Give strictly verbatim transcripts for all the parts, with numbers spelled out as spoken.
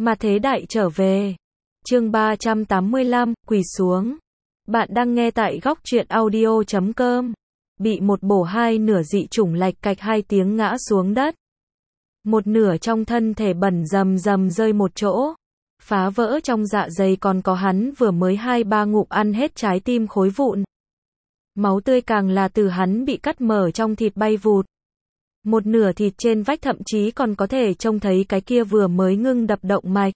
Mà thế đại trở về. Chương ba trăm tám mươi lăm, quỳ xuống. Bạn đang nghe tại góc truyện audio chấm com. Bị một bổ hai nửa dị chủng lạch cạch hai tiếng ngã xuống đất. Một nửa trong thân thể bẩn rầm rầm rơi một chỗ. Phá vỡ trong dạ dày còn có hắn vừa mới hai ba ngụm ăn hết trái tim khối vụn. Máu tươi càng là từ hắn bị cắt mở trong thịt bay vụt. Một nửa thịt trên vách thậm chí còn có thể trông thấy cái kia vừa mới ngưng đập động mạch.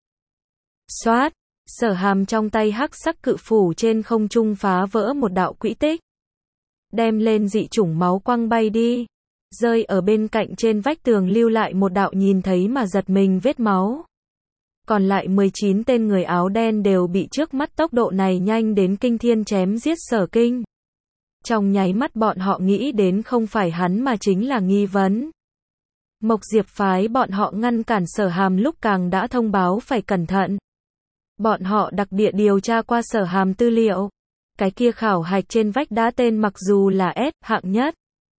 Xoát, Sở Hàm trong tay hắc sắc cự phủ trên không trung phá vỡ một đạo quỹ tích. Đem lên dị chủng máu quăng bay đi. Rơi ở bên cạnh trên vách tường lưu lại một đạo nhìn thấy mà giật mình vết máu. Còn lại mười chín tên người áo đen đều bị trước mắt tốc độ này nhanh đến kinh thiên chém giết Sở Kinh. Trong nháy mắt bọn họ nghĩ đến không phải hắn mà chính là nghi vấn. Mộc Diệp phái bọn họ ngăn cản Sở Hàm lúc càng đã thông báo phải cẩn thận. Bọn họ đặc địa điều tra qua Sở Hàm tư liệu. Cái kia khảo hạch trên vách đá tên mặc dù là S hạng nhất,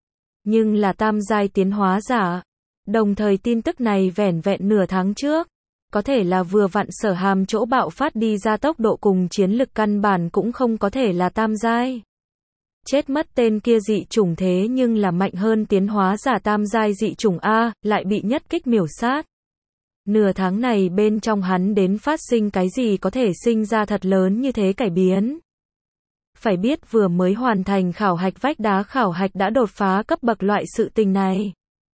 nhưng là tam giai tiến hóa giả. Đồng thời tin tức này vẻn vẹn nửa tháng trước. Có thể là vừa vặn Sở Hàm chỗ bạo phát đi ra tốc độ cùng chiến lực căn bản cũng không có thể là tam giai. Chết mất tên kia dị chủng thế nhưng là mạnh hơn tiến hóa giả tam giai dị chủng A, lại bị nhất kích miểu sát. Nửa tháng này bên trong hắn đến phát sinh cái gì có thể sinh ra thật lớn như thế cải biến. Phải biết vừa mới hoàn thành khảo hạch vách đá khảo hạch đã đột phá cấp bậc loại sự tình này.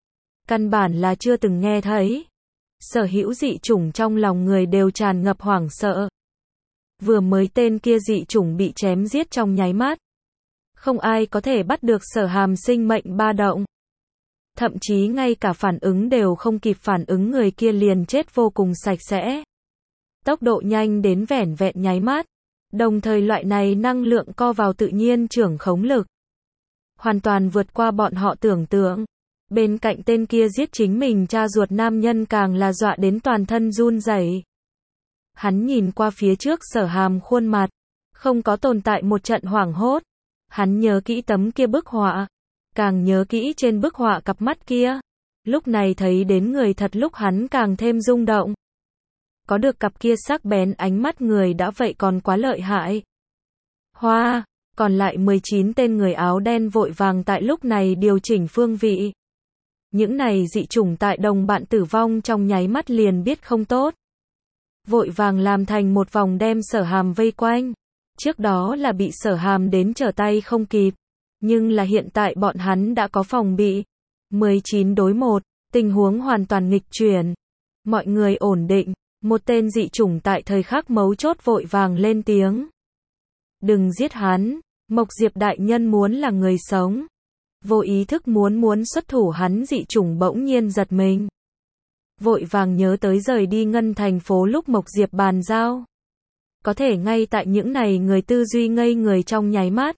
Căn bản là chưa từng nghe thấy. Sở hữu dị chủng trong lòng người đều tràn ngập hoảng sợ. Vừa mới tên kia dị chủng bị chém giết trong nháy mắt. Không ai có thể bắt được Sở Hàm sinh mệnh ba động. Thậm chí ngay cả phản ứng đều không kịp phản ứng người kia liền chết vô cùng sạch sẽ. Tốc độ nhanh đến vẻn vẹn nháy mắt. Đồng thời loại này năng lượng co vào tự nhiên trưởng khống lực. Hoàn toàn vượt qua bọn họ tưởng tượng. Bên cạnh tên kia giết chính mình cha ruột nam nhân càng là dọa đến toàn thân run rẩy. Hắn nhìn qua phía trước Sở Hàm khuôn mặt. Không có tồn tại một trận hoảng hốt. Hắn nhớ kỹ tấm kia bức họa. Càng nhớ kỹ trên bức họa cặp mắt kia. Lúc này thấy đến người thật lúc hắn càng thêm rung động. Có được cặp kia sắc bén ánh mắt người đã vậy còn quá lợi hại. Hoa, còn lại mười chín tên người áo đen vội vàng tại lúc này điều chỉnh phương vị. Những này dị chủng tại đồng bạn tử vong trong nháy mắt liền biết không tốt. Vội vàng làm thành một vòng đem Sở Hàm vây quanh. Trước đó là bị Sở Hàm đến trở tay không kịp. Nhưng là hiện tại bọn hắn đã có phòng bị. mười chín đối một, tình huống hoàn toàn nghịch chuyển. Mọi người ổn định. Một tên dị chủng tại thời khắc mấu chốt vội vàng lên tiếng. Đừng giết hắn, Mộc Diệp đại nhân muốn là người sống. Vô ý thức muốn muốn xuất thủ hắn dị chủng bỗng nhiên giật mình. Vội vàng nhớ tới rời đi Ngân thành phố lúc Mộc Diệp bàn giao. Có thể ngay tại những này người tư duy ngây người trong nháy mắt.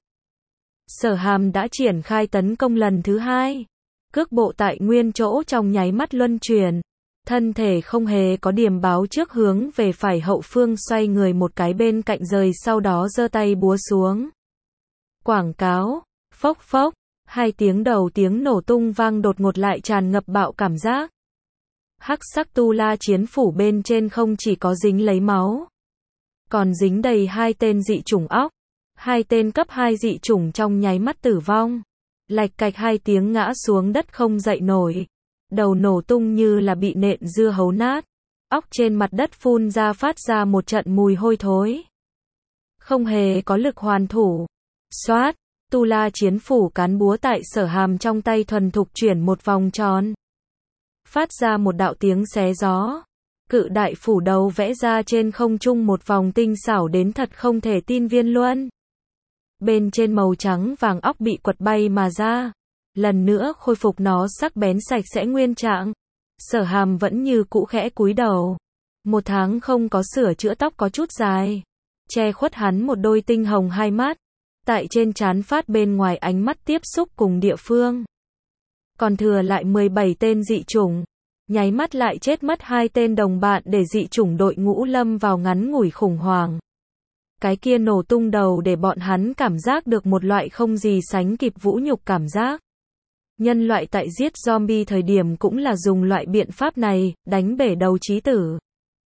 Sở Hàm đã triển khai tấn công lần thứ hai. Cước bộ tại nguyên chỗ trong nháy mắt luân chuyển. Thân thể không hề có điểm báo trước hướng về phải hậu phương xoay người một cái bên cạnh rời sau đó giơ tay búa xuống. Quảng cáo, phốc phốc, hai tiếng đầu tiếng nổ tung vang đột ngột lại tràn ngập bạo cảm giác. Hắc sắc tu la chiến phủ bên trên không chỉ có dính lấy máu. Còn dính đầy hai tên dị chủng óc. Hai tên cấp hai dị chủng trong nháy mắt tử vong. Lạch cạch hai tiếng ngã xuống đất không dậy nổi. Đầu nổ tung như là bị nện dưa hấu nát. Óc trên mặt đất phun ra phát ra một trận mùi hôi thối. Không hề có lực hoàn thủ. Xoát, tu la chiến phủ cán búa tại Sở Hàm trong tay thuần thục chuyển một vòng tròn. Phát ra một đạo tiếng xé gió. Cự đại phủ đầu vẽ ra trên không trung một vòng tinh xảo đến thật không thể tin viên luân. Bên trên màu trắng vàng óc bị quật bay mà ra. Lần nữa khôi phục nó sắc bén sạch sẽ nguyên trạng. Sở Hàm vẫn như cũ khẽ cúi đầu. Một tháng không có sửa chữa tóc có chút dài. Che khuất hắn một đôi tinh hồng hai mắt. Tại trên trán phát bên ngoài ánh mắt tiếp xúc cùng địa phương. Còn thừa lại mười bảy tên dị chủng. Nháy mắt lại chết mất hai tên đồng bạn để dị chủng đội ngũ lâm vào ngắn ngủi khủng hoảng. Cái kia nổ tung đầu để bọn hắn cảm giác được một loại không gì sánh kịp vũ nhục cảm giác. Nhân loại tại giết zombie thời điểm cũng là dùng loại biện pháp này, đánh bể đầu chí tử.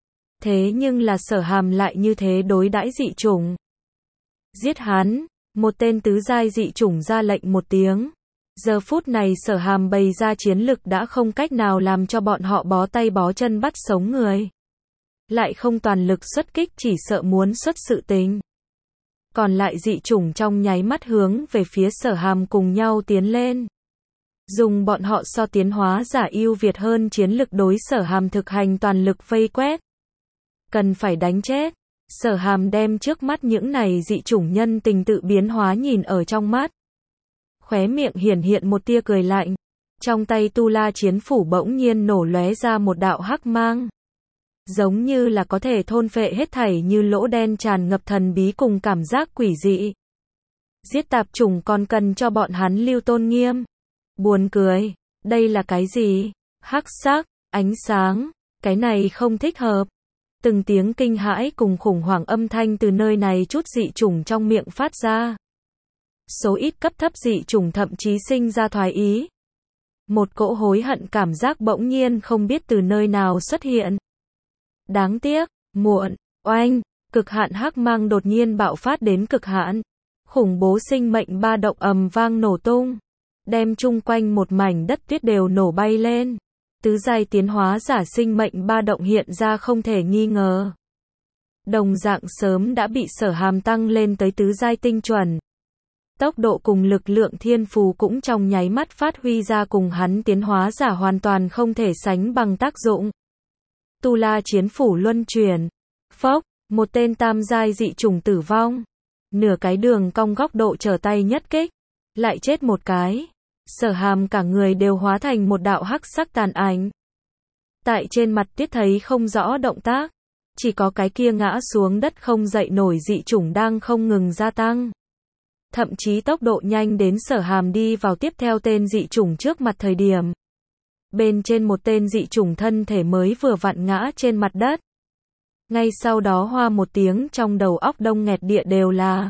Thế nhưng là Sở Hàm lại như thế đối đãi dị chủng. Giết hắn, một tên tứ giai dị chủng ra lệnh một tiếng. Giờ phút này Sở Hàm bày ra chiến lực đã không cách nào làm cho bọn họ bó tay bó chân bắt sống người. Lại không toàn lực xuất kích, chỉ sợ muốn xuất sự tình. Còn lại dị chủng trong nháy mắt hướng về phía Sở Hàm cùng nhau tiến lên. Dùng bọn họ so tiến hóa giả ưu việt hơn chiến lực đối Sở Hàm thực hành toàn lực vây quét. Cần phải đánh chết. Sở Hàm đem trước mắt những này dị chủng nhân tình tự biến hóa nhìn ở trong mắt. Khóe miệng hiển hiện một tia cười lạnh. Trong tay tu la chiến phủ bỗng nhiên nổ lóe ra một đạo hắc mang. Giống như là có thể thôn phệ hết thảy, như lỗ đen tràn ngập thần bí cùng cảm giác quỷ dị. Giết tạp chủng còn cần cho bọn hắn lưu tôn nghiêm. Buồn cười, đây là cái gì? Hắc sắc, ánh sáng, cái này không thích hợp. Từng tiếng kinh hãi cùng khủng hoảng âm thanh từ nơi này chút dị chủng trong miệng phát ra. Số ít cấp thấp dị chủng thậm chí sinh ra thoái ý. Một cỗ hối hận cảm giác bỗng nhiên không biết từ nơi nào xuất hiện. Đáng tiếc, muộn, oanh, cực hạn hắc mang đột nhiên bạo phát đến cực hạn. Khủng bố sinh mệnh ba động ầm vang nổ tung. Đem chung quanh một mảnh đất tuyết đều nổ bay lên. Tứ giai tiến hóa giả sinh mệnh ba động hiện ra không thể nghi ngờ. Đồng dạng sớm đã bị Sở Hàm tăng lên tới tứ giai tinh chuẩn. Tốc độ cùng lực lượng thiên phù cũng trong nháy mắt phát huy ra cùng hắn tiến hóa giả hoàn toàn không thể sánh bằng tác dụng. Tu la chiến phủ luân chuyển. Phốc, một tên tam giai dị chủng tử vong. Nửa cái đường cong góc độ trở tay nhất kích. Lại chết một cái. Sở Hàm cả người đều hóa thành một đạo hắc sắc tàn ảnh. Tại trên mặt tuyết thấy không rõ động tác. Chỉ có cái kia ngã xuống đất không dậy nổi dị chủng đang không ngừng gia tăng. Thậm chí tốc độ nhanh đến Sở Hàm đi vào tiếp theo tên dị chủng trước mặt thời điểm. Bên trên một tên dị chủng thân thể mới vừa vặn ngã trên mặt đất. Ngay sau đó hoa một tiếng trong đầu óc đông nghẹt địa đều là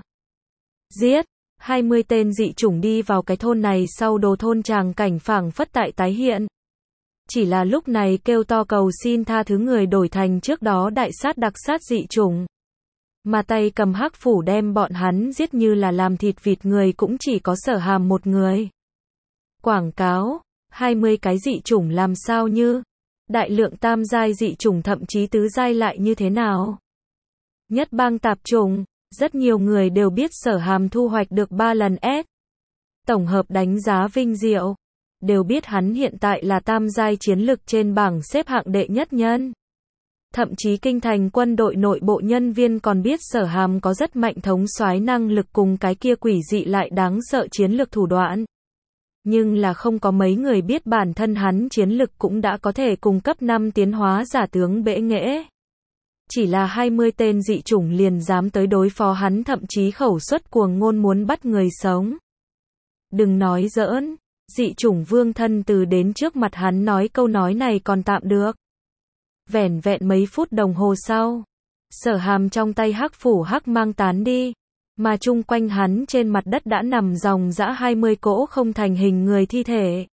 giết. hai mươi tên dị chủng đi vào cái thôn này sau đồ thôn tràng cảnh phảng phất tại tái hiện. Chỉ là lúc này kêu to cầu xin tha thứ người đổi thành trước đó đại sát đặc sát dị chủng. Mà tay cầm hắc phủ đem bọn hắn giết như là làm thịt vịt người cũng chỉ có Sở Hàm một người. Quảng cáo, hai mươi cái dị chủng làm sao như, đại lượng tam giai dị chủng thậm chí tứ giai lại như thế nào. Nhất bang tạp chủng, rất nhiều người đều biết Sở Hàm thu hoạch được ba lần S. Tổng hợp đánh giá vinh diệu, đều biết hắn hiện tại là tam giai chiến lực trên bảng xếp hạng đệ nhất nhân. Thậm chí kinh thành quân đội nội bộ nhân viên còn biết Sở Hàm có rất mạnh thống soái năng lực cùng cái kia quỷ dị lại đáng sợ chiến lược thủ đoạn. Nhưng là không có mấy người biết bản thân hắn chiến lực cũng đã có thể cùng cấp năm tiến hóa giả tướng bệ nghệ. Chỉ là hai mươi tên dị chủng liền dám tới đối phó hắn, thậm chí khẩu suất cuồng ngôn muốn bắt người sống. Đừng nói giỡn, dị chủng vương thân từ đến trước mặt hắn nói câu nói này còn tạm được. Vẻn vẹn mấy phút đồng hồ sau, Sở Hàm trong tay hắc phủ hắc mang tán đi, mà chung quanh hắn trên mặt đất đã nằm ròng rã hai mươi cỗ không thành hình người thi thể.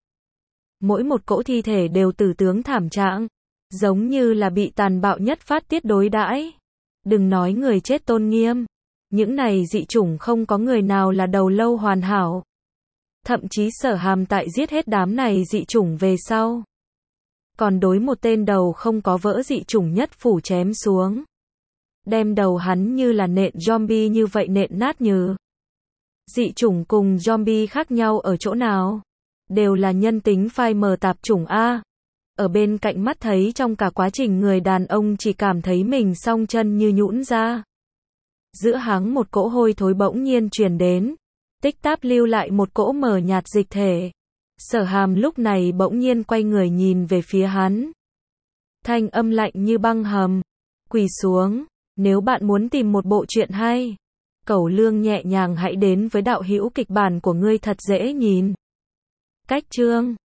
Mỗi một cỗ thi thể đều tử tướng thảm trạng, giống như là bị tàn bạo nhất phát tiết đối đãi. Đừng nói người chết tôn nghiêm, những này dị chủng không có người nào là đầu lâu hoàn hảo. Thậm chí Sở Hàm tại giết hết đám này dị chủng về sau, còn đối một tên đầu không có vỡ dị chủng nhất phủ chém xuống. Đem đầu hắn như là nện zombie như vậy nện nát như. Dị chủng cùng zombie khác nhau ở chỗ nào? Đều là nhân tính phai mờ tạp chủng A. Ở bên cạnh mắt thấy trong cả quá trình người đàn ông chỉ cảm thấy mình song chân như nhũn ra. Giữa háng một cỗ hôi thối bỗng nhiên truyền đến. Tích táp lưu lại một cỗ mờ nhạt dịch thể. Sở Hàm lúc này bỗng nhiên quay người nhìn về phía hắn. Thanh âm lạnh như băng hầm. Quỳ xuống, nếu bạn muốn tìm một bộ truyện hay, Cẩu Lương nhẹ nhàng hãy đến với đạo hữu kịch bản của ngươi thật dễ nhìn. Cách chương